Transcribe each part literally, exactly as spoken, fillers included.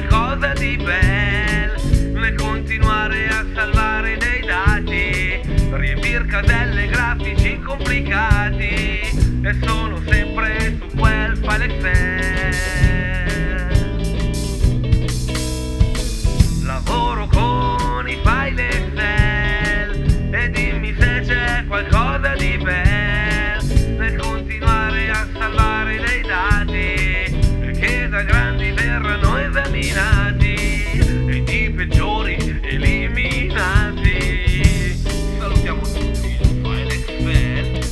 qualcosa di bel nel continuare a salvare dei dati, riempir caselle grafici complicati e sono sempre su quel file Excel. Lavoro con i file Excel e dimmi se c'è qualcosa di bel nel continuare a salvare dei dati che da grandi verranno esaminati e i peggiori eliminati. Salutiamo tutti il file Excel.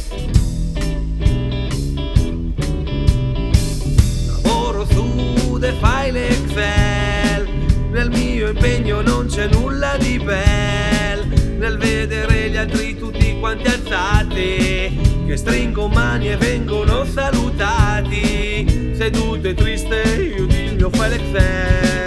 Lavoro su dei file Excel, nel mio impegno non c'è nulla di bel nel vedere gli altri tutti quanti alzati che stringono mani e vengono salutati. Seduto e triste io il mio file Excel.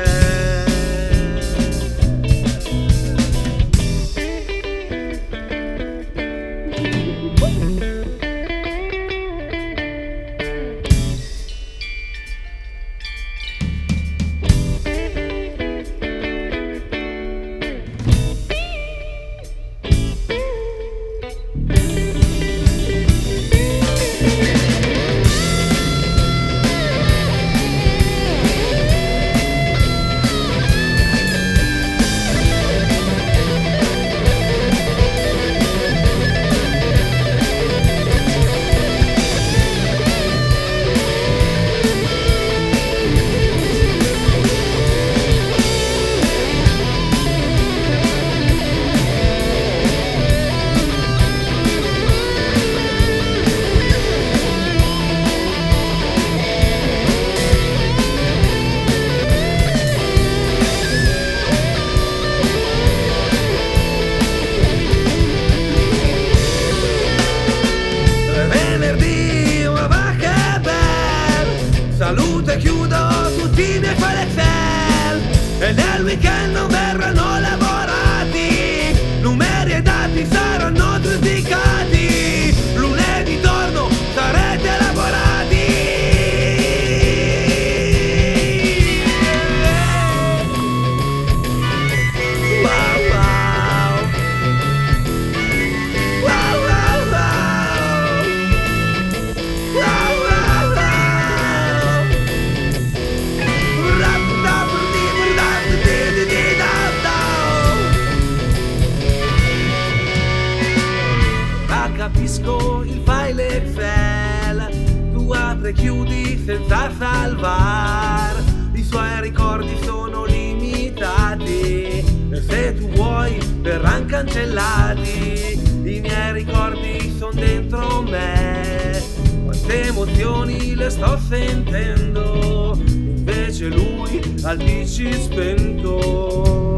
Salute, chiudo tutti i miei file Excel e nel weekend non verranno lavorati, numeri e dati saranno duplicati, lunedì torno, sarete lavorati. Wow wow wow wow wow wow. Capisco il file Excel, tu apri e chiudi senza salvar, i suoi ricordi sono limitati e se tu vuoi verranno cancellati. I miei ricordi sono dentro me, quante emozioni le sto sentendo, invece lui al P C spento.